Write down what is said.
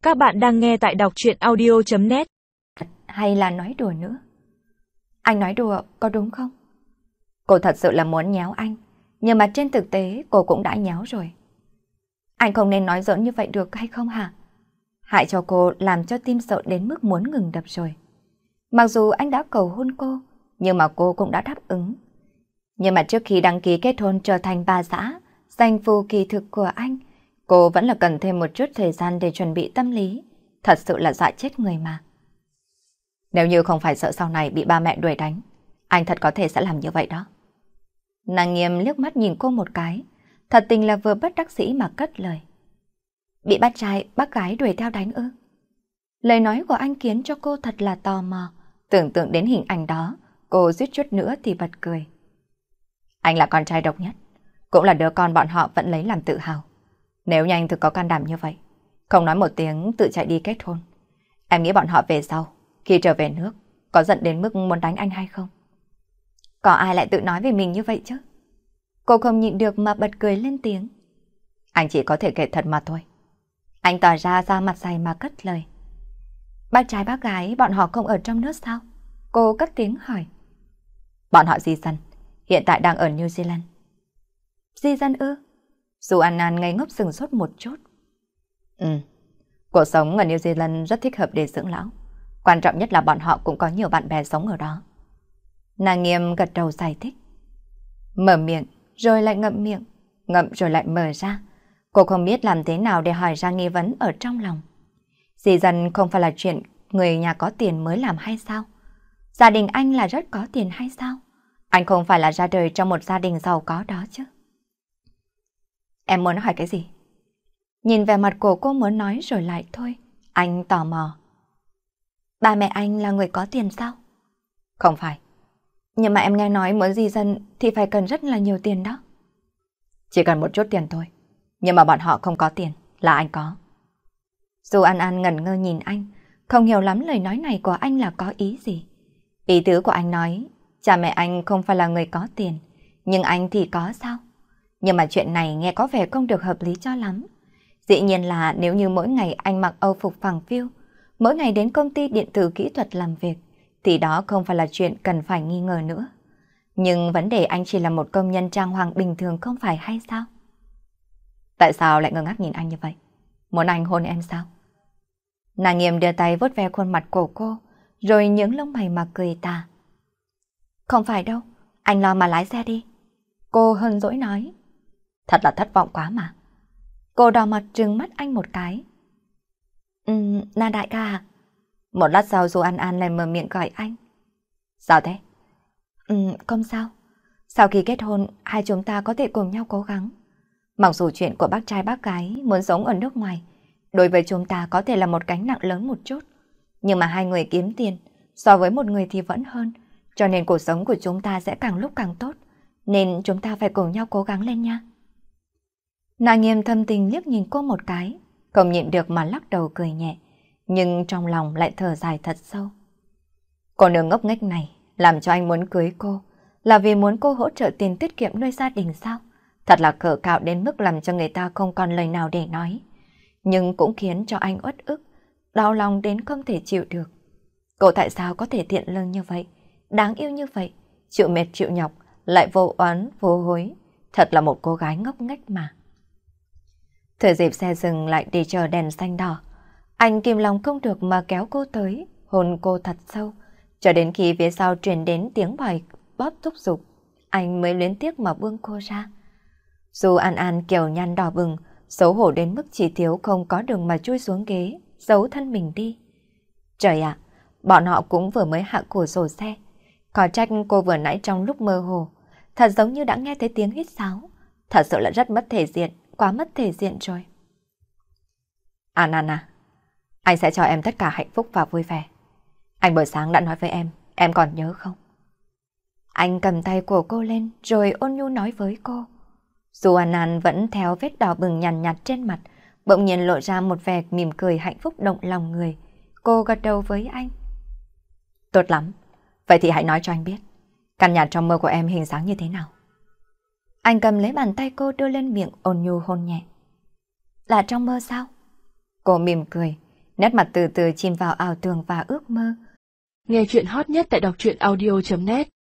Các bạn đang nghe tại đọc truyện audio.net. Hay là nói đùa nữa? Anh nói đùa có đúng không? Cô thật sự là muốn nhéo anh, nhưng mà trên thực tế cô cũng đã nhéo rồi. Anh không nên nói giỡn như vậy được hay không hả? Hại cho cô làm cho tim sợ đến mức muốn ngừng đập rồi. Mặc dù anh đã cầu hôn cô, nhưng mà cô cũng đã đáp ứng. Nhưng mà trước khi đăng ký kết hôn trở thành bà xã, danh phu kỳ thực của anh, cô vẫn là cần thêm một chút thời gian để chuẩn bị tâm lý. Thật sự là dọa chết người mà. Nếu như không phải sợ sau này bị ba mẹ đuổi đánh, anh thật có thể sẽ làm như vậy đó. Nàng Nghiêm liếc mắt nhìn cô một cái, thật tình là vừa bất đắc dĩ mà cất lời. Bị bác trai, bác gái đuổi theo đánh ư? Lời nói của anh khiến cho cô thật là tò mò. Tưởng tượng đến hình ảnh đó, cô suýt chút nữa thì bật cười. Anh là con trai độc nhất, cũng là đứa con bọn họ vẫn lấy làm tự hào. Nếu như anh thực có can đảm như vậy, không nói một tiếng tự chạy đi kết hôn, em nghĩ bọn họ về sau, khi trở về nước, có giận đến mức muốn đánh anh hay không? Có ai lại tự nói về mình như vậy chứ? Cô không nhịn được mà bật cười lên tiếng. Anh chỉ có thể kể thật mà thôi. Anh tỏ ra mặt dày mà cất lời. Bác trai bác gái bọn họ không ở trong nước sao? Cô cất tiếng hỏi. Bọn họ di dân, hiện tại đang ở New Zealand. Di dân ư? Dù An ngây ngốc sừng sốt một chút. Cuộc sống ở New Zealand rất thích hợp để dưỡng lão. Quan trọng nhất là bọn họ cũng có nhiều bạn bè sống ở đó. Nàng Nghiêm gật đầu giải thích. Mở miệng, rồi lại ngậm miệng, ngậm rồi lại mở ra. Cô không biết làm thế nào để hỏi ra nghi vấn ở trong lòng. Di dân không phải là chuyện người nhà có tiền mới làm hay sao? Gia đình anh là rất có tiền hay sao? Anh không phải là ra đời trong một gia đình giàu có đó chứ? Em muốn hỏi cái gì? Nhìn về mặt của cô muốn nói rồi lại thôi. Anh tò mò. Ba mẹ anh là người có tiền sao? Không phải. Nhưng mà em nghe nói muốn di dân thì phải cần rất là nhiều tiền đó. Chỉ cần một chút tiền thôi. Nhưng mà bọn họ không có tiền, là anh có. Dù An ngẩn ngơ nhìn anh, không hiểu lắm lời nói này của anh là có ý gì. Ý tứ của anh nói, cha mẹ anh không phải là người có tiền, nhưng anh thì có sao? Nhưng mà chuyện này nghe có vẻ không được hợp lý cho lắm. Dĩ nhiên là nếu như mỗi ngày anh mặc âu phục phẳng phiu, mỗi ngày đến công ty điện tử kỹ thuật làm việc, thì đó không phải là chuyện cần phải nghi ngờ nữa. Nhưng vấn đề anh chỉ là một công nhân trang hoàng bình thường không phải hay sao? Tại sao lại ngơ ngác nhìn anh như vậy? Muốn anh hôn em sao? Nàng Nghiêm đưa tay vuốt ve khuôn mặt của cô, rồi nhướng lông mày mà cười tà. Không phải đâu, anh lo mà lái xe đi. Cô hờn dỗi nói. Thật là thất vọng quá mà. Cô đỏ mặt trừng mắt anh một cái. Na đại ca à? Một lát sau dù An lại mở miệng gọi anh. Sao thế? Không sao. Sau khi kết hôn, hai chúng ta có thể cùng nhau cố gắng. Mặc dù chuyện của bác trai bác gái muốn sống ở nước ngoài, đối với chúng ta có thể là một gánh nặng lớn một chút. Nhưng mà hai người kiếm tiền, so với một người thì vẫn hơn. Cho nên cuộc sống của chúng ta sẽ càng lúc càng tốt. Nên chúng ta phải cùng nhau cố gắng lên nha. Nàng Nghiêm thâm tình liếc nhìn cô một cái, không nhịn được mà lắc đầu cười nhẹ, nhưng trong lòng lại thở dài thật sâu. Cô nương ngốc nghếch này làm cho anh muốn cưới cô, là vì muốn cô hỗ trợ tiền tiết kiệm nuôi gia đình sao? Thật là cỡ cạo đến mức làm cho người ta không còn lời nào để nói. Nhưng cũng khiến cho anh uất ức, đau lòng đến không thể chịu được. Cô tại sao có thể thiện lương như vậy, đáng yêu như vậy, chịu mệt chịu nhọc, lại vô oán vô hối. Thật là một cô gái ngốc nghếch mà. Thời dịp xe dừng lại để chờ đèn xanh đỏ, anh kìm lòng không được mà kéo cô tới, hôn cô thật sâu, cho đến khi phía sau truyền đến tiếng bài bóp thúc giục, anh mới luyến tiếc mà buông cô ra. Dù An kiều nhăn đỏ bừng, xấu hổ đến mức chỉ thiếu không có đường mà chui xuống ghế, giấu thân mình đi. Trời ạ, bọn họ cũng vừa mới hạ cửa sổ xe. Có trách cô vừa nãy trong lúc mơ hồ, thật giống như đã nghe thấy tiếng hít sáo. Thật sự là rất mất thể diện, quá mất thể diện rồi. An, anh sẽ cho em tất cả hạnh phúc và vui vẻ. Anh buổi sáng đã nói với em còn nhớ không? Anh cầm tay của cô lên rồi ôn nhu nói với cô. Dù An vẫn theo vết đỏ bừng nhàn nhạt trên mặt, bỗng nhiên lộ ra một vẻ mỉm cười hạnh phúc động lòng người. Cô gật đầu với anh. Tốt lắm, vậy thì hãy nói cho anh biết, căn nhà trong mơ của em hình dáng như thế nào? Anh cầm lấy bàn tay cô đưa lên miệng ôn nhu hôn nhẹ. Là trong mơ sao? Cô mỉm cười, nét mặt từ từ chìm vào ảo tưởng và ước mơ. Nghe chuyện hot nhất tại đọc truyện audio.net